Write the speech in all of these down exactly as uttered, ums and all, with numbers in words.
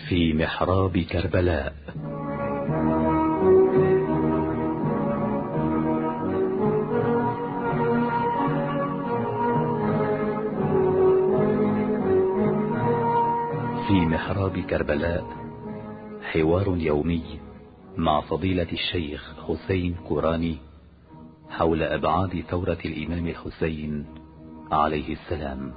في محراب كربلاء. في محراب كربلاء حوار يومي مع فضيلة الشيخ حسين كوراني حول أبعاد ثورة الإمام الحسين عليه السلام.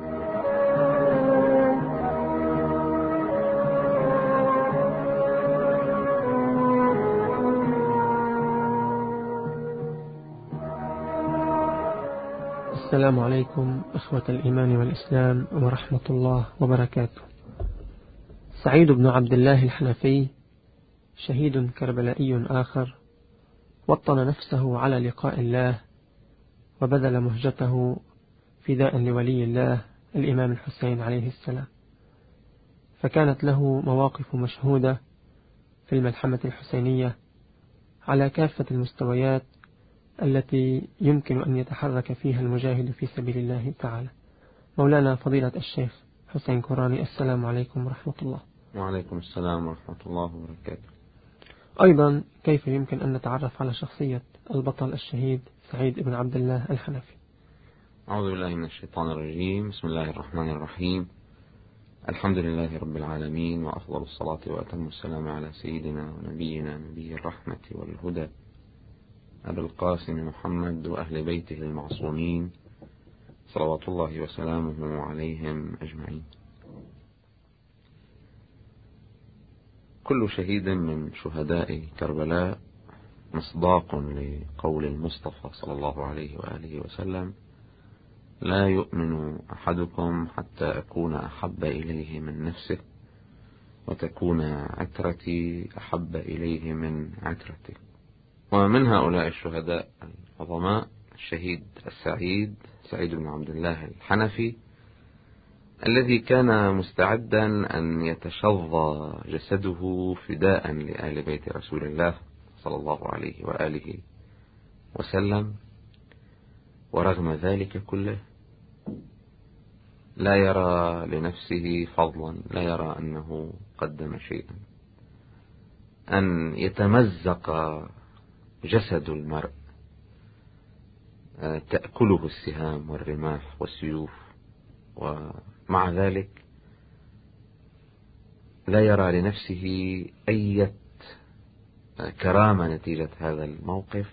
السلام عليكم إخوة الإيمان والإسلام ورحمة الله وبركاته. سعيد بن عبد الله الحنفي شهيد كربلائي آخر وطن نفسه على لقاء الله وبذل مهجته فداء لولي الله الإمام الحسين عليه السلام، فكانت له مواقف مشهودة في الملحمة الحسينية على كافة المستويات التي يمكن أن يتحرك فيها المجاهد في سبيل الله تعالى. مولانا فضيلة الشيخ حسين كوراني، السلام عليكم ورحمة الله. وعليكم السلام ورحمة الله وبركاته. أيضا كيف يمكن أن نتعرف على شخصية البطل الشهيد سعيد بن عبد الله الحنفي؟ أعوذ بالله من الشيطان الرجيم. بسم الله الرحمن الرحيم. الحمد لله رب العالمين، وأفضل الصلاة وأتم السلام على سيدنا ونبينا نبي الرحمة والهدى أبي القاسم محمد وأهل بيته المعصومين صلوات الله وسلامه عليهم أجمعين. كل شهيد من شهداء كربلاء مصداق لقول المصطفى صلى الله عليه وآله وسلم: لا يؤمن أحدكم حتى أكون أحب إليه من نفسه وتكون عترتي أحب إليه من عترته. ومن هؤلاء الشهداء العظماء الشهيد السعيد سعيد بن عبد الله الحنفي، الذي كان مستعدا أن يتشظى جسده فداء لآل بيت رسول الله صلى الله عليه وآله وسلم، ورغم ذلك كله لا يرى لنفسه فضلا، لا يرى أنه قدم شيئا. أن يتمزق جسد المرء تأكله السهام والرماح والسيوف، ومع ذلك لا يرى لنفسه أي كرامة نتيجة هذا الموقف،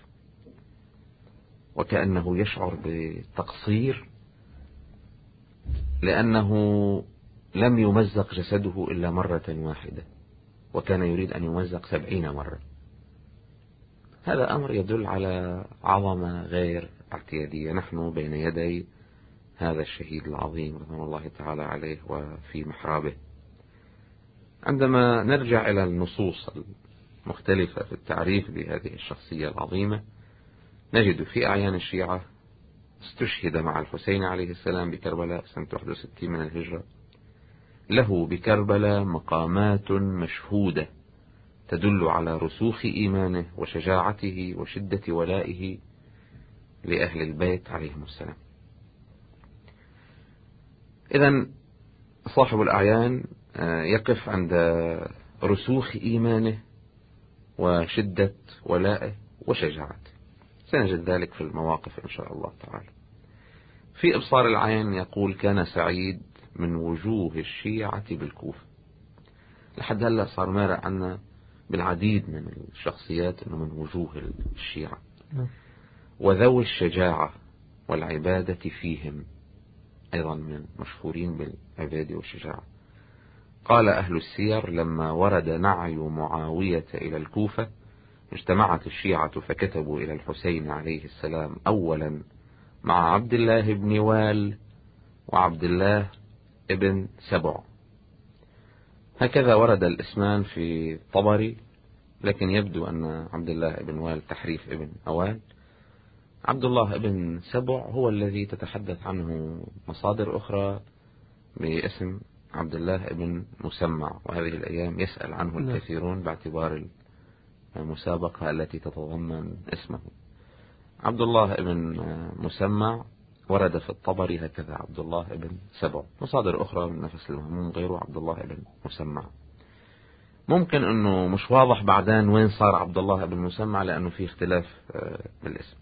وكأنه يشعر بالتقصير لأنه لم يمزق جسده إلا مرة واحدة، وكان يريد أن يمزق سبعين مرة. هذا أمر يدل على عظمة غير اعتيادية. نحن بين يدي هذا الشهيد العظيم رضوان الله تعالى عليه وفي محرابه. عندما نرجع إلى النصوص المختلفة في التعريف بهذه الشخصية العظيمة، نجد في أعيان الشيعة استشهد مع الحسين عليه السلام بكربلاء سنة واحد وستين من الهجرة. له بكربلاء مقامات مشهودة تدل على رسوخ إيمانه وشجاعته وشدة ولائه لأهل البيت عليهم السلام. إذن صاحب الأعيان يقف عند رسوخ إيمانه وشدة ولائه وشجاعته. سنجد ذلك في المواقف إن شاء الله تعالى. في إبصار العين يقول: كان سعيد من وجوه الشيعة بالكوفة. لحد هلأ صار مارق عنا بالعديد من الشخصيات إنه من وجوه الشيعة، وذوي الشجاعة والعبادة فيهم أيضا من مشهورين بالعبادة والشجاعة. قال أهل السير: لما ورد نعي معاوية إلى الكوفة اجتمعت الشيعة فكتبوا إلى الحسين عليه السلام أولا مع عبد الله بن وال وعبد الله ابن سبع. هكذا ورد الاسمان في طبري، لكن يبدو أن عبد الله ابن وال تحريف ابن أوال. عبد الله ابن سبع هو الذي تتحدث عنه مصادر أخرى باسم عبد الله ابن مسمع، وهذه الأيام يسأل عنه الكثيرون باعتبار المسابقة التي تتضمن اسمه. عبد الله ابن مسمع ورد في الطبري هكذا: عبد الله ابن سبع. مصادر أخرى من نفس المهموم غيره عبد الله ابن مسمع. ممكن أنه مش واضح بعدين وين صار عبد الله بن مسمع لأنه في اختلاف بالاسم.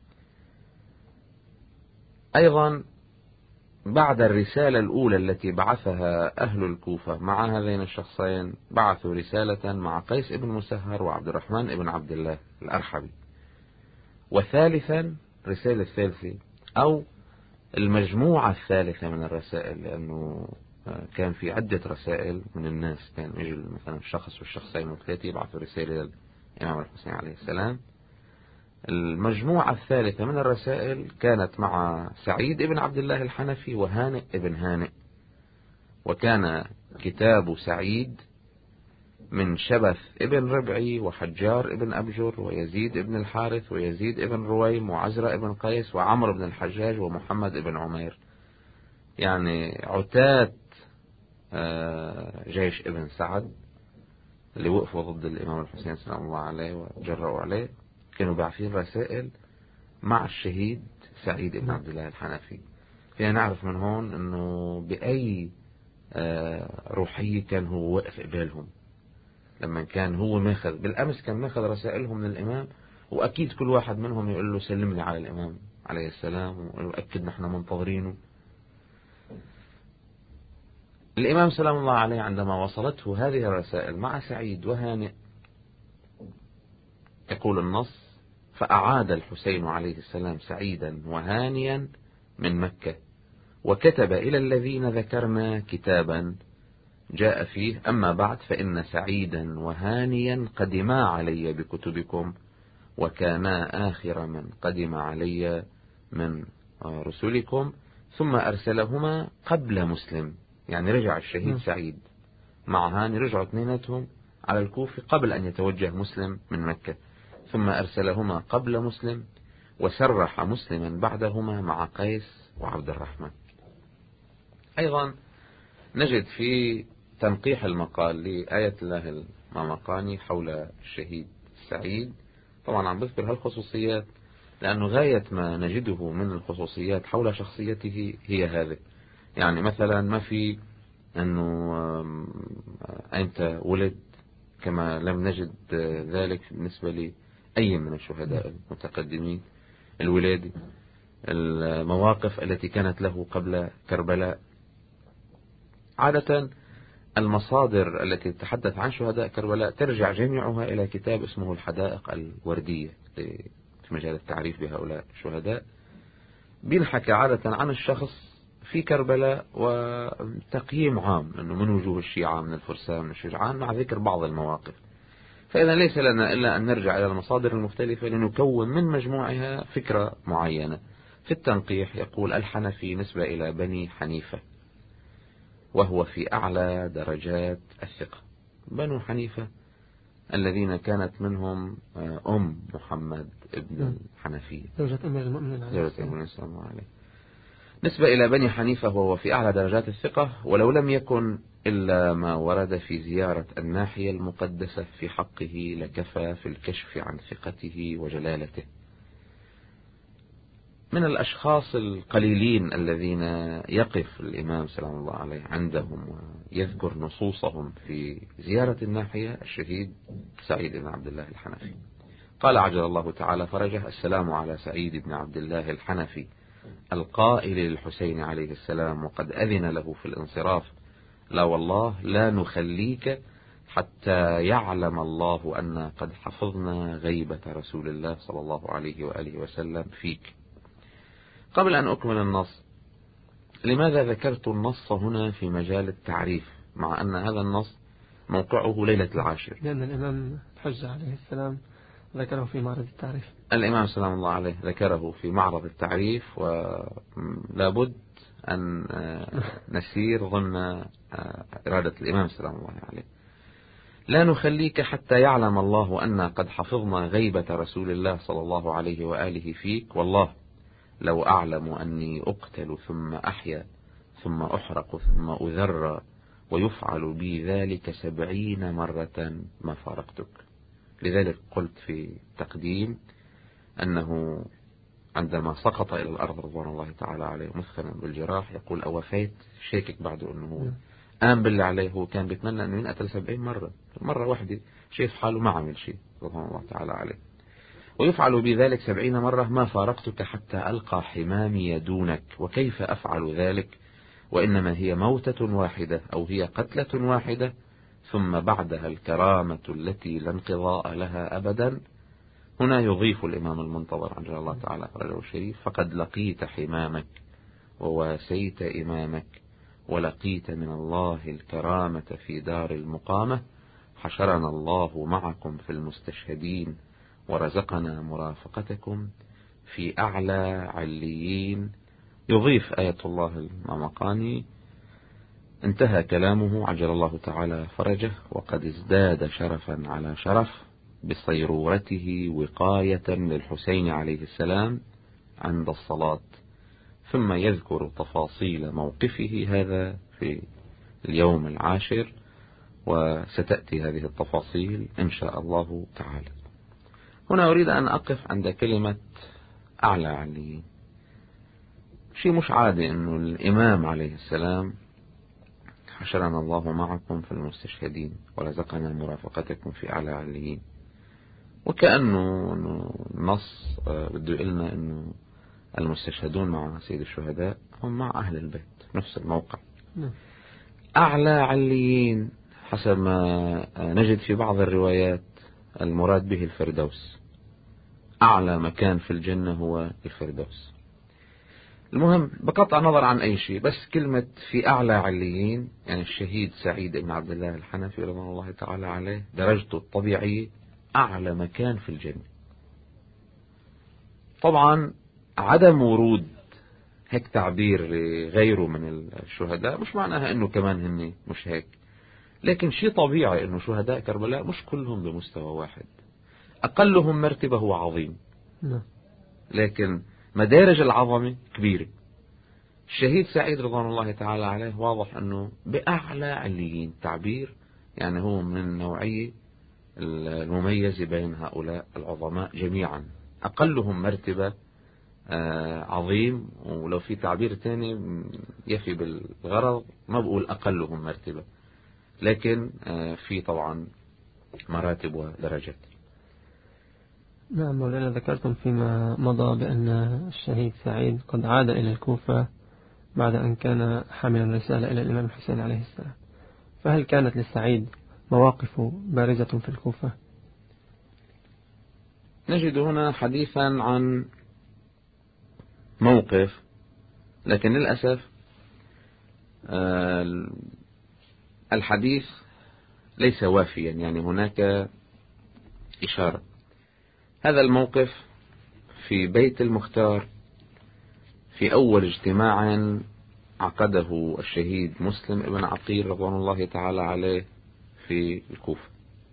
أيضا بعد الرسالة الأولى التي بعثها أهل الكوفة مع هذين الشخصين بعثوا رسالة مع قيس بن مسهر وعبد الرحمن بن عبد الله الأرحبي. وثالثا رسالة ثالثة أو المجموعة الثالثة من الرسائل، لأنه كان في عدة رسائل من الناس، كان يجي مثلا الشخص والشخصين والثلاثة يبعثوا رسالة للإمام الحسين عليه السلام. المجموعة الثالثة من الرسائل كانت مع سعيد بن عبد الله الحنفي وهانئ بن هانئ. وكان كتاب سعيد من شبث ابن ربعي وحجار ابن أبجر ويزيد ابن الحارث ويزيد ابن رويم وعزرة ابن قيس وعمر بن الحجاج ومحمد ابن عمير، يعني عتاد جيش ابن سعد اللي وقفوا ضد الإمام الحسين سلام الله عليه وجرأوا عليه، كانوا باعثين رسائل مع الشهيد سعيد بن عبد الله الحنفي. فينا نعرف من هون انه بأي روحية كان هو وقف قبالهم، لما كان هو ماخذ بالأمس كان ماخذ رسائلهم من الإمام، وأكيد كل واحد منهم يقول له سلمني على الإمام عليه السلام وأكد نحن منتظرينه. الإمام سلام الله عليه عندما وصلته هذه الرسائل مع سعيد وهانئ، يقول النص: فأعاد الحسين عليه السلام سعيدا وهانيا من مكة، وكتب إلى الذين ذكرنا كتابا جاء فيه: أما بعد فإن سعيدا وهانيا قدما علي بكتبكم، وكانا آخر من قدم علي من رسلكم، ثم أرسلهما قبل مسلم. يعني رجع الشهيد سعيد مع هاني، رجعوا اثنيناتهم على الكوفة قبل أن يتوجه مسلم من مكة، ثم أرسلهما قبل مسلم، وسرح مسلما بعدهما مع قيس وعبد الرحمن. أيضا نجد في تنقيح المقال لآية الله المامقاني حول الشهيد سعيد، طبعا عم بذكر هالخصوصيات لأنه غاية ما نجده من الخصوصيات حول شخصيته هي هذه. يعني مثلا ما في أنه أنت ولد، كما لم نجد ذلك بالنسبة لأي من الشهداء المتقدمين، الولادة، المواقف التي كانت له قبل كربلاء. عادة المصادر التي تتحدث عن شهداء كربلاء ترجع جميعها إلى كتاب اسمه الحدائق الوردية في مجال التعريف بهؤلاء الشهداء. بينحكى عادة عن الشخص في كربلاء وتقييم عام أنه من وجوه الشيعة، من الفرسان، من الشجعان، مع ذكر بعض المواقف. فإذا ليس لنا إلا أن نرجع إلى المصادر المختلفة لنكون من مجموعها فكرة معينة. في التنقيح يقول: الحنفي نسبة إلى بني حنيفة، وهو في أعلى درجات الثقة. بنو حنيفة الذين كانت منهم أم محمد ابن الحنفية زوجة أمير المؤمنين عليه. نسبة إلى بني حنيفة وهو في أعلى درجات الثقة، ولو لم يكن إلا ما ورد في زيارة الناحية المقدسة في حقه لكفى في الكشف عن ثقته وجلالته. من الأشخاص القليلين الذين يقف الإمام سلام الله عليه عندهم ويذكر نصوصهم في زيارة الناحية الشهيد سعيد بن عبد الله الحنفي. قال عجل الله تعالى فرجه: السلام على سعيد بن عبد الله الحنفي القائل للحسين عليه السلام وقد أذن له في الانصراف: لا والله لا نخليك حتى يعلم الله أن قد حفظنا غيبة رسول الله صلى الله عليه وآله وسلم فيك. قبل أن أكمل النص، لماذا ذكرت النص هنا في مجال التعريف مع أن هذا النص موقعه ليلة العاشر؟ لأن الإمام الحجة عليه السلام ذكره في معرض التعريف. الإمام سلام الله عليه ذكره في معرض التعريف، ولابد أن نسير ضمن إرادة الإمام سلام الله عليه. لا نخليك حتى يعلم الله أن قد حفظنا غيبة رسول الله صلى الله عليه وآله فيك، والله لو أعلم أني أقتل ثم أحيا ثم أحرق ثم أذر ويفعل بي ذلك سبعين مرة ما فارقتك. لذلك قلت في تقديم أنه عندما سقط إلى الأرض رضوان الله تعالى عليه مثخنا بالجراح يقول: أوفيت شاكك بعد أنه قام باللي عليه. هو كان بيتمنى أنه ينقتل سبعين مرة، مرة واحدة شايف حاله ما عمل شيء رضوان الله تعالى عليه. ويفعل بذلك سبعين مرة: ما فارقتك حتى ألقى حمامي دونك، وكيف أفعل ذلك وإنما هي موتة واحدة أو هي قتلة واحدة ثم بعدها الكرامة التي لا انقضاء لها أبدا. هنا يضيف الإمام المنتظر عجل الله تعالى فرجه الشريف: فقد لقيت حمامك وواسيت إمامك ولقيت من الله الكرامة في دار المقامة، حشرنا الله معكم في المستشهدين ورزقنا مرافقتكم في أعلى عليين. يضيف آية الله المقاني: انتهى كلامه عجل الله تعالى فرجه وقد ازداد شرفا على شرف بصيرورته وقاية للحسين عليه السلام عند الصلاة. ثم يذكر تفاصيل موقفه هذا في اليوم العاشر، وستأتي هذه التفاصيل إن شاء الله تعالى. هنا أريد أن أقف عند كلمة أعلى عليين. شيء مش عادي أنه الإمام عليه السلام حشرنا الله معكم في المستشهدين ورزقنا مرافقتكم في أعلى عليين، وكأنه النص بده يقولنا أنه المستشهدون مع سيد الشهداء هم مع أهل البيت نفس الموقع. أعلى عليين حسب ما نجد في بعض الروايات المراد به الفردوس، أعلى مكان في الجنة هو الفردوس. المهم بقطع نظر عن أي شيء، بس كلمة في أعلى عليين يعني الشهيد سعيد بن عبد الله الحنفي رضي الله تعالى عليه درجته الطبيعية أعلى مكان في الجنة. طبعا عدم ورود هيك تعبير غيره من الشهداء مش معناها أنه كمان هن مش هيك، لكن شيء طبيعي أنه شهداء كربلاء مش كلهم بمستوى واحد، أقلهم مرتبة هو عظيم، لكن مدارج العظمة كبيرة. الشهيد سعيد رضوان الله تعالى عليه واضح أنه بأعلى عليين، تعبير يعني هو من النوعية المميزة بين هؤلاء العظماء جميعا، أقلهم مرتبة عظيم، ولو في تعبير تاني يفي بالغرض ما بقول أقلهم مرتبة، لكن في طبعا مراتب ودرجات. نعم مولانا، ذكرتم فيما مضى بأن الشهيد سعيد قد عاد إلى الكوفة بعد أن كان حاملا رسالة إلى الإمام الحسين عليه السلام، فهل كانت للسعيد مواقف بارزة في الكوفة؟ نجد هنا حديثا عن موقف، لكن للأسف الحديث ليس وافيا، يعني هناك إشارة. هذا الموقف في بيت المختار في أول اجتماع عقده الشهيد مسلم ابن عقيل رضوان الله تعالى عليه في الكوفة.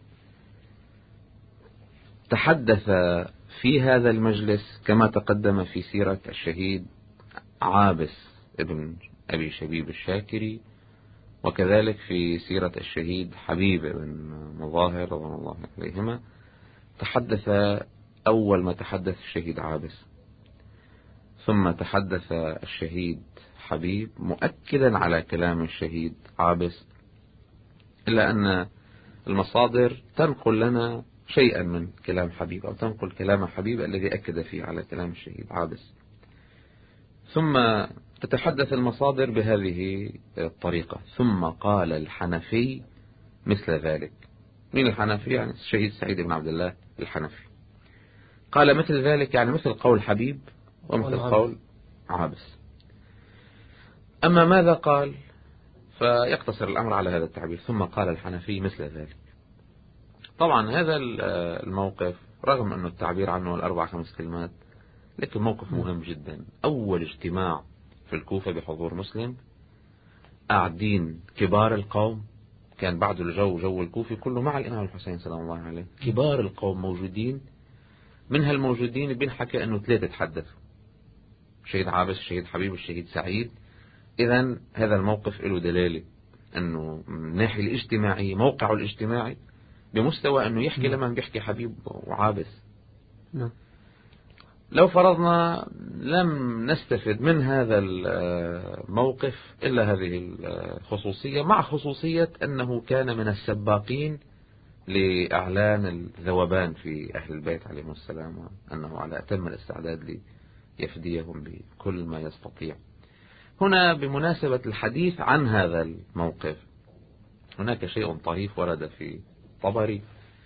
تحدث في هذا المجلس كما تقدم في سيرة الشهيد عابس ابن أبي شبيب الشاكري، وكذلك في سيرة الشهيد حبيب بن مظاهر رضوان الله عليهما. تحدث أول ما تحدث الشهيد عابس، ثم تحدث الشهيد حبيب مؤكدا على كلام الشهيد عابس، إلا أن المصادر تنقل لنا شيئا من كلام حبيب، أو تنقل كلام حبيب الذي أكد فيه على كلام الشهيد عابس. ثم تتحدث المصادر بهذه الطريقة: ثم قال الحنفي مثل ذلك. من الحنفي؟ يعني الشهيد سعيد بن عبد الله الحنفي. قال مثل ذلك يعني مثل قول حبيب ومثل قول عابس. أما ماذا قال فيقتصر الأمر على هذا التعبير: ثم قال الحنفي مثل ذلك. طبعا هذا الموقف رغم أنه التعبير عنه الأربع خمس كلمات، لكن موقف مهم جدا. أول اجتماع في الكوفة بحضور مسلم، قاعدين كبار القوم، كان بعد الجو جو الكوفي كله مع الإمام الحسين سلام الله عليه، كبار القوم موجودين. من هالموجودين بنحكى أنه ثلاثة تحدثوا: الشهيد عابس، الشهيد حبيب، الشهيد سعيد. إذن هذا الموقف له دلالة أنه من الناحية الاجتماعية موقعه الاجتماعي بمستوى أنه يحكي لما بيحكي حبيب وعابس. لو فرضنا لم نستفد من هذا الموقف إلا هذه الخصوصية، مع خصوصية أنه كان من السباقين لإعلان الذوبان في أهل البيت عليهم السلام، وأنه على أتم الاستعداد ليفديهم بكل ما يستطيع. هنا بمناسبة الحديث عن هذا الموقف هناك شيء طريف ورد في طبري.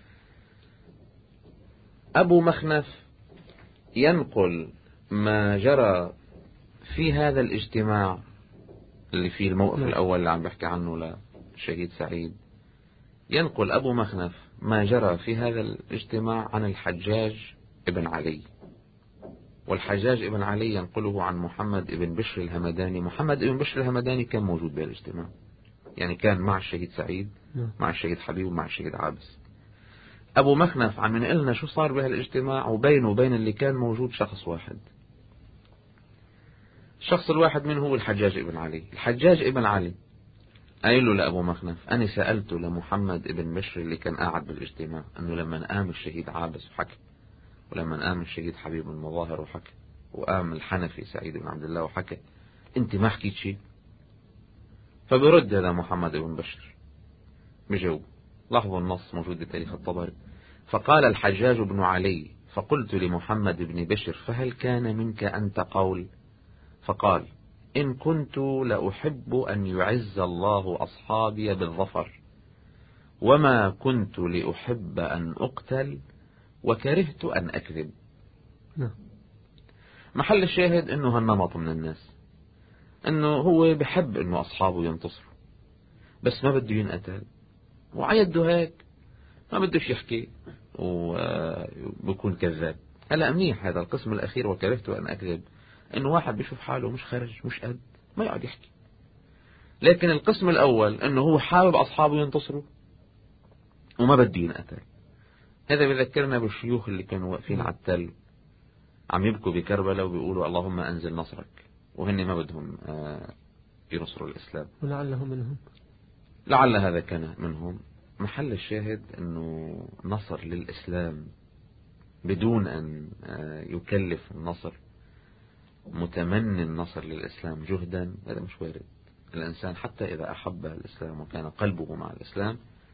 أبو مخنف ينقل ما جرى في هذا الاجتماع اللي فيه الموقف الأول اللي عم بحكي عنه للشهيد سعيد. ينقل أبو مخنف ما جرى في هذا الاجتماع عن الحجاج ابن علي، والحجاج ابن علي ينقله عن محمد ابن بشر الهمداني. محمد ابن بشر الهمداني كان موجود بالاجتماع، يعني كان مع الشهيد سعيد، مع الشهيد حبيب، ومع الشهيد عابس. أبو مخنف عم ينقلنا شو صار بهالاجتماع، وبينه وبين اللي كان موجود شخص واحد. الشخص الواحد منه هو الحجاج ابن علي. الحجاج ابن علي قايل له لأبو مخنف: أنا سألته لمحمد ابن بشر اللي كان قاعد بالاجتماع أنه لما قام الشهيد عابس وحكى، ولما قام الشهيد حبيب المظاهر وحكى، وقام الحنفي سعيد بن عبد الله وحكى، أنت ما حكيت شيء؟ فبرد هذا محمد ابن بشر بجاوب. لاحظوا النص موجود بتاريخ الطبري. فقال الحجاج بن علي: فقلت لمحمد بن بشر: فهل كان منك أنت قول؟ فقال: إن كنت لأحب أن يعز الله أصحابي بالظفر، وما كنت لأحب أن أقتل، وكرهت أن أكذب. محل الشاهد أنه هالنمط من الناس، أنه هو بحب أنه أصحابه ينتصروا، بس ما بده ينقتل، وعيده هيك ما بدش يحكي وبكون كذاب. هلا منيح هذا القسم الأخير وكرهت أن أكذب، إنه واحد بيشوف حاله مش خرج مش قد ما يقعد يحكي. لكن القسم الأول إنه هو حابب أصحابه ينتصروا وما بده ينقتل. هذا بذكرنا بالشيوخ اللي كانوا واقفين على التل عم يبكوا بكربلاء وبيقولوا اللهم أنزل نصرك، وهن ما بدهم ينصروا الإسلام. ولعله منهم، لعل هذا كان منهم. محل الشاهد أنه نصر للإسلام بدون أن يكلف النصر متمني النصر للإسلام جهدا، هذا مش وارد. الإنسان حتى إذا أحب الإسلام وكان قلبه مع الإسلام،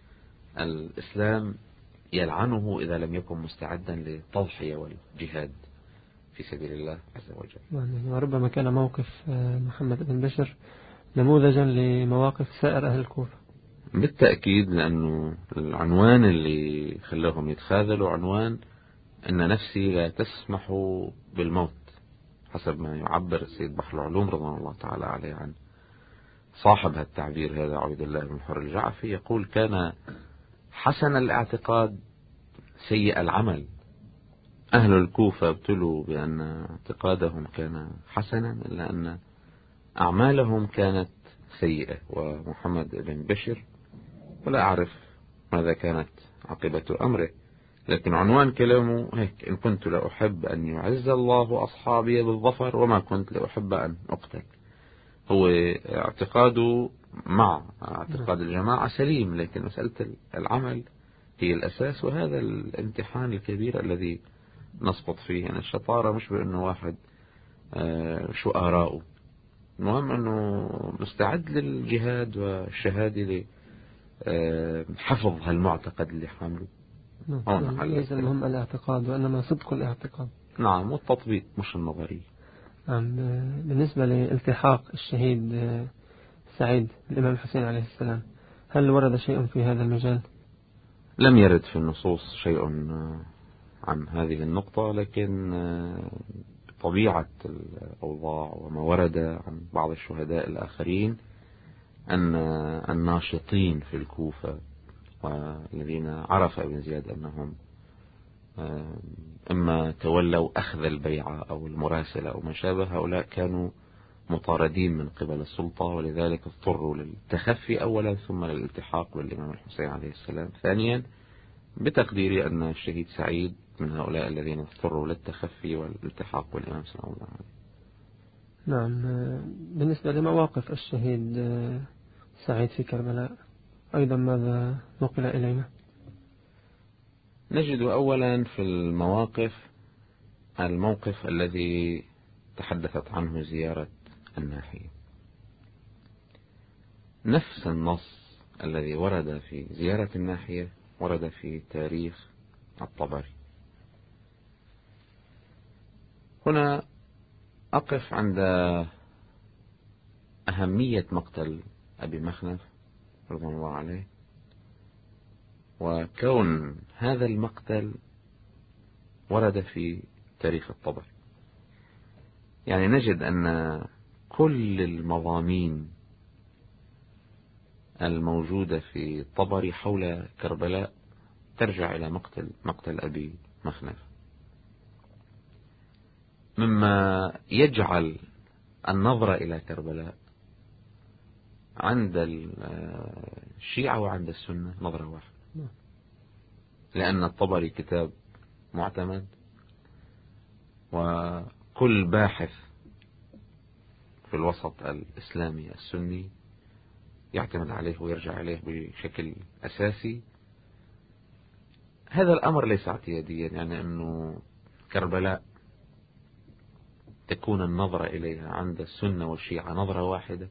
الإسلام يلعنه إذا لم يكن مستعدا للتضحية والجهاد في سبيل الله عز وجل. وربما كان موقف محمد بن بشر نموذجا لمواقف سائر أهل الكوفة بالتأكيد، لأنه العنوان اللي خلاهم يتخاذلوا عنوان أن نفسي لا تسمح بالموت، حسب ما يعبر السيد بحر العلوم رضوان الله تعالى عليه عن صاحب هالتعبير هذا عبد الله بن حر الجعفي. يقول: كان حسن الاعتقاد سيء العمل. أهل الكوفة ابتلوا بأن اعتقادهم كان حسنا، إلا أن أعمالهم كانت سيئة. ومحمد بن بشر ولا أعرف ماذا كانت عاقبة أمره، لكن عنوان كلامه هيك: إن كنت لأحب أن يعز الله أصحابي بالظفر، وما كنت لأحب أن أقتل. هو اعتقاده مع اعتقاد الجماعة سليم، لكن مسألة العمل هي الأساس، وهذا الامتحان الكبير الذي نسقط فيه. يعني الشطارة مش بأنه واحد شو آراؤه، المهم أنه مستعد للجهاد والشهادة لحفظ هالمعتقد اللي حامله. ليس المهم الاعتقاد وإنما صدق الاعتقاد. نعم، والتطبيق مش النظرية. نعم. بالنسبة لالتحاق الشهيد سعيد الإمام الحسين عليه السلام، هل ورد شيء في هذا المجال؟ لم يرد في النصوص شيء عن هذه النقطة، لكن طبيعة الأوضاع وما ورد عن بعض الشهداء الآخرين أن الناشطين في الكوفة والذين عرف ابن زياد أنهم إما تولوا أخذ البيعة أو المراسلة أو ما شابه، هؤلاء كانوا مطاردين من قبل السلطة، ولذلك اضطروا للتخفي أولا، ثم للالتحاق بالإمام الحسين عليه السلام ثانيا. بتقديري أن الشهيد سعيد من هؤلاء الذين اضطروا للتخفي والالتحاق بالإمام صلى الله عليه وسلم. نعم. بالنسبة لمواقف الشهيد سعيد في كربلاء أيضا ماذا نقل إلينا؟ نجد أولا في المواقف الموقف الذي تحدثت عنه زيارة الناحية. نفس النص الذي ورد في زيارة الناحية ورد في تاريخ الطبري. هنا أقف عند أهمية مقتل أبي مخنف رضي الله عليه، وكون هذا المقتل ورد في تاريخ الطبري. يعني نجد أن كل المضامين الموجودة في الطبري حول كربلاء ترجع إلى مقتل مقتل أبي مخنف، مما يجعل النظرة إلى كربلاء عند الشيعة وعند السنة نظرة واحدة، لأن الطبري كتاب معتمد، وكل باحث في الوسط الإسلامي السني يعتمد عليه ويرجع عليه بشكل أساسي. هذا الأمر ليس اعتياديا، يعني أنه كربلاء تكون النظرة إليها عند السنة والشيعة نظرة واحدة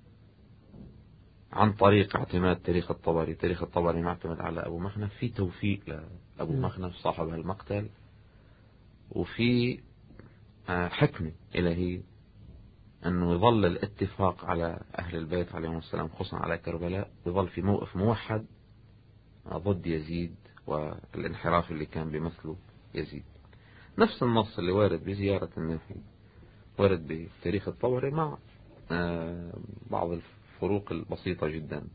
عن طريق اعتماد تاريخ الطبري. تاريخ الطبري معتمد على أبو مخنف، في توفيق لأبو مخنف صاحب المقتل، وفي حكمة إلهي أنه يظل الاتفاق على أهل البيت عليهم السلام خصوصا على كربلاء، يظل في موقف موحد ضد يزيد والانحراف اللي كان بمثله يزيد. نفس النص اللي وارد بزيارة الناحية وارد بتاريخ الطبري مع بعض الفروق البسيطة جدا.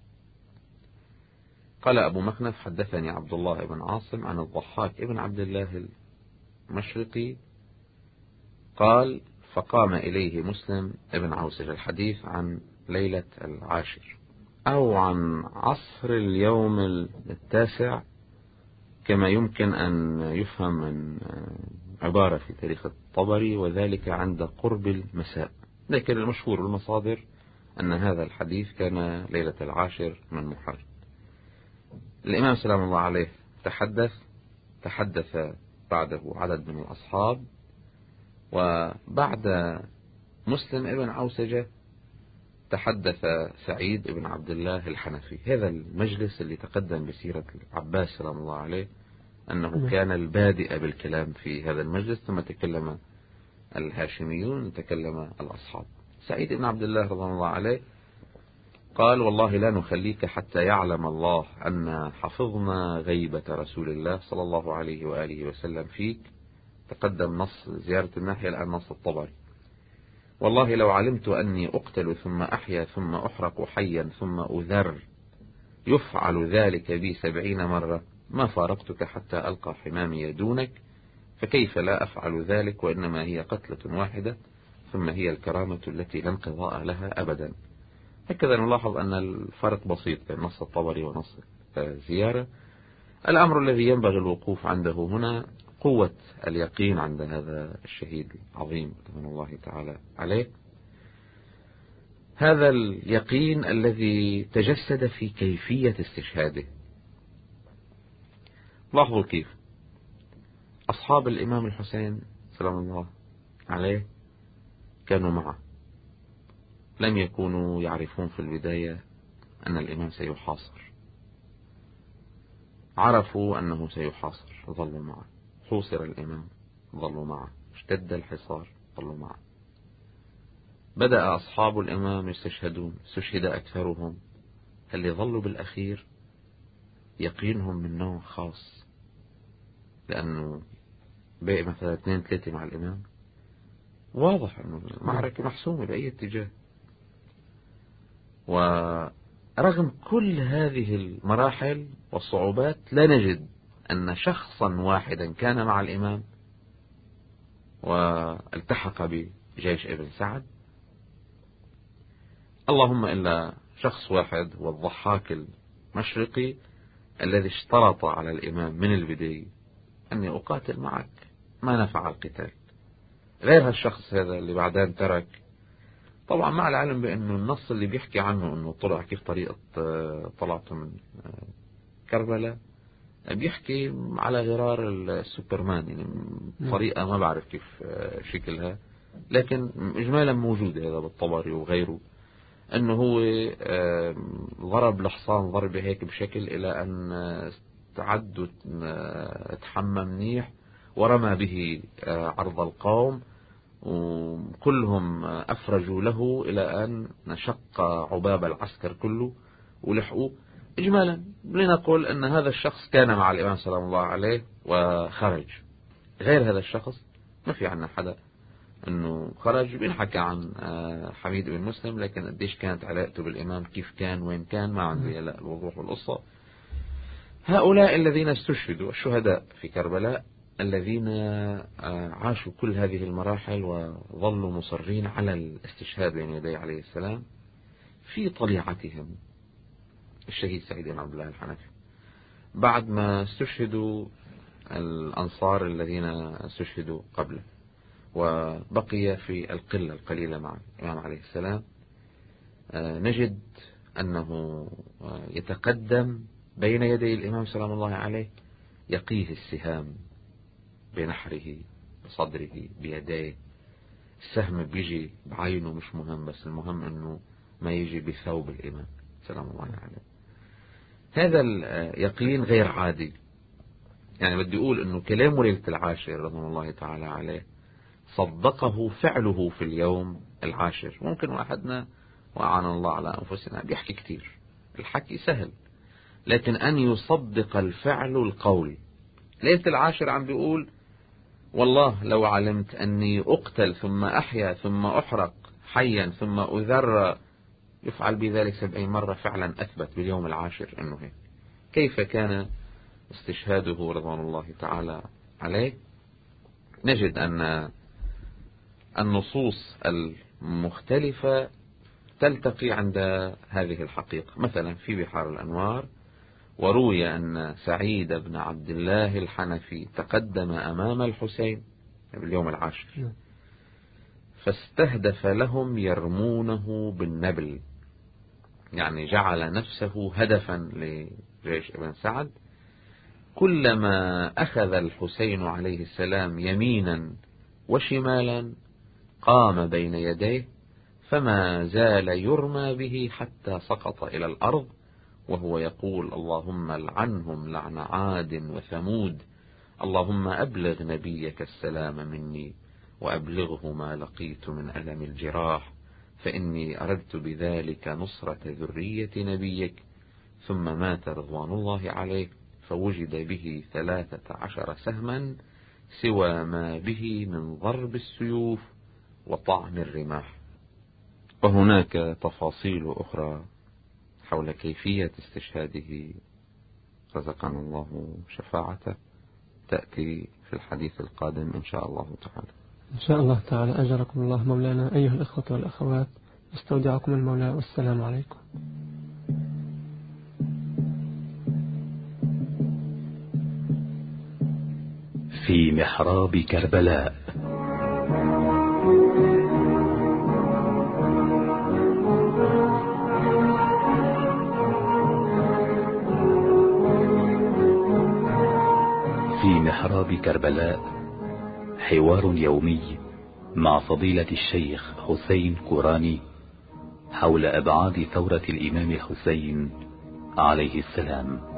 قال أبو مخنف: حدثني عبد الله بن عاصم عن الضحاك ابن عبد الله المشرقي قال: فقام إليه مسلم ابن عوسج. الحديث عن ليلة العاشر أو عن عصر اليوم التاسع كما يمكن أن يفهم من عبارة في تاريخ الطبري، وذلك عند قرب المساء. لكن المشهور المصادر أن هذا الحديث كان ليلة العاشر من محرم. الإمام سلام الله عليه تحدث تحدث بعده عدد من الأصحاب، وبعد مسلم ابن عوسجة تحدث سعيد ابن عبد الله الحنفي. هذا المجلس اللي تقدم بسيرة العباس سلام الله عليه أنه كان البادئ بالكلام في هذا المجلس، ثم تكلم الهاشميون تكلم الأصحاب. سعيد ابن عبد الله رضي الله عليه قال: والله لا نخليك حتى يعلم الله أن حفظنا غيبة رسول الله صلى الله عليه وآله وسلم فيك. تقدم نص زيارة الناحية الآن نص الطبري: والله لو علمت أني أقتل ثم أحيا ثم أحرق حيا ثم أذر يفعل ذلك بي سبعين مرة ما فارقتك حتى ألقى حمامي دونك، فكيف لا أفعل ذلك وإنما هي قتلة واحدة ثم هي الكرامة التي لا انقضاء لها أبدا. هكذا نلاحظ أن الفرق بسيط بين نص الطبري ونص الزيارة. الأمر الذي ينبغي الوقوف عنده هنا قوة اليقين عند هذا الشهيد العظيم رضوان الله تعالى عليه، هذا اليقين الذي تجسد في كيفية استشهاده. لاحظوا كيف أصحاب الإمام الحسين سلام الله عليه كانوا معه، لم يكونوا يعرفون في البداية أن الإمام سيحاصر، عرفوا أنه سيحاصر ظلوا معه، حوصر الإمام ظلوا معه، اشتد الحصار ظلوا معه. بدأ أصحاب الإمام يستشهدون، استشهد أكثرهم. اللي ظلوا بالأخير يقينهم من نوع خاص، لأنه باقي مثلا اثنين ثلاثة مع الإمام، واضح أنه المعركة محسومة بأي اتجاه. ورغم كل هذه المراحل والصعوبات لا نجد أن شخصا واحدا كان مع الإمام والتحق بجيش ابن سعد، اللهم إلا شخص واحد والضحاك المشرقي الذي اشترط على الإمام من البداية أني أقاتل معك ما نفع القتال. غير هالشخص هذا اللي بعدين ترك، طبعا مع العلم بأنه النص اللي بيحكي عنه أنه طلع كيف طريقة طلعته من كربلاء بيحكي على غرار السوبرمان، يعني طريقة ما بعرف كيف شكلها، لكن إجمالا موجود هذا بالطبري وغيره، أنه هو ضرب الحصان ضربة هيك بشكل إلى أن استعد وتحمى منيح ورمى به عرض القوم، وكلهم أفرجوا له إلى أن شق عباب العسكر كله ولحقوه. إجمالا لنقول أن هذا الشخص كان مع الإمام سلام الله عليه وخرج. غير هذا الشخص ما في عنا حدا أنه خرج. بنحكى عن حميد بن مسلم، لكن قديش كانت علاقته بالإمام، كيف كان، وين كان، ما عندي لا الوضوح والقصة. هؤلاء الذين استشهدوا الشهداء في كربلاء الذين عاشوا كل هذه المراحل وظلوا مصرين على الاستشهاد بين يدي عليه السلام، في طليعتهم الشهيد سعيد بن عبد الله الحنفي بعد ما استشهدوا الأنصار الذين استشهدوا قبله وبقي في القلة القليلة مع الإمام عليه السلام، نجد أنه يتقدم بين يدي الإمام سلام الله عليه، يقيه السهام بنحره بصدره بيديه. السهم بيجي بعينه مش مهم، بس المهم أنه ما يجي بثوب الإمام سلام الله عليه. هذا اليقين غير عادي. يعني بدي أقول أنه كلام ليلة العاشر رضوان الله تعالى عليه صدقه فعله في اليوم العاشر. ممكن واحدنا وأعان الله على أنفسنا بيحكي كتير، الحكي سهل، لكن أن يصدق الفعل القول. ليلة العاشر عم بيقول والله لو علمت أني أقتل ثم أحيا ثم أحرق حيا ثم أذر يفعل بذلك سبعين مرة، فعلا أثبت باليوم العاشر أنه هيك. كيف كان استشهاده رضوان الله تعالى عليه؟ نجد أن النصوص المختلفة تلتقي عند هذه الحقيقة. مثلا في بحار الأنوار وروي أن سعيد بن عبد الله الحنفي تقدم أمام الحسين باليوم العاشر فاستهدف لهم يرمونه بالنبل، يعني جعل نفسه هدفا لجيش ابن سعد. كلما أخذ الحسين عليه السلام يمينا وشمالا قام بين يديه فما زال يرمى به حتى سقط إلى الأرض وهو يقول اللهم لعنهم لعن عاد وثمود، اللهم أبلغ نبيك السلام مني وأبلغه ما لقيت من ألم الجراح، فإني أردت بذلك نصرة ذرية نبيك. ثم مات رضوان الله عليه فوجد به ثلاثة عشر سهما سوى ما به من ضرب السيوف وطعن الرماح. وهناك تفاصيل أخرى حول كيفية استشهاده رزقنا الله شفاعته تأتي في الحديث القادم إن شاء الله تعالى. إن شاء الله تعالى. أجركم الله مولانا. أيها الأخوة والأخوات، استودعكم المولى والسلام عليكم. في محراب كربلاء. في محراب كربلاء حوار يومي مع فضيلة الشيخ حسين كوراني حول أبعاد ثورة الإمام الحسين عليه السلام.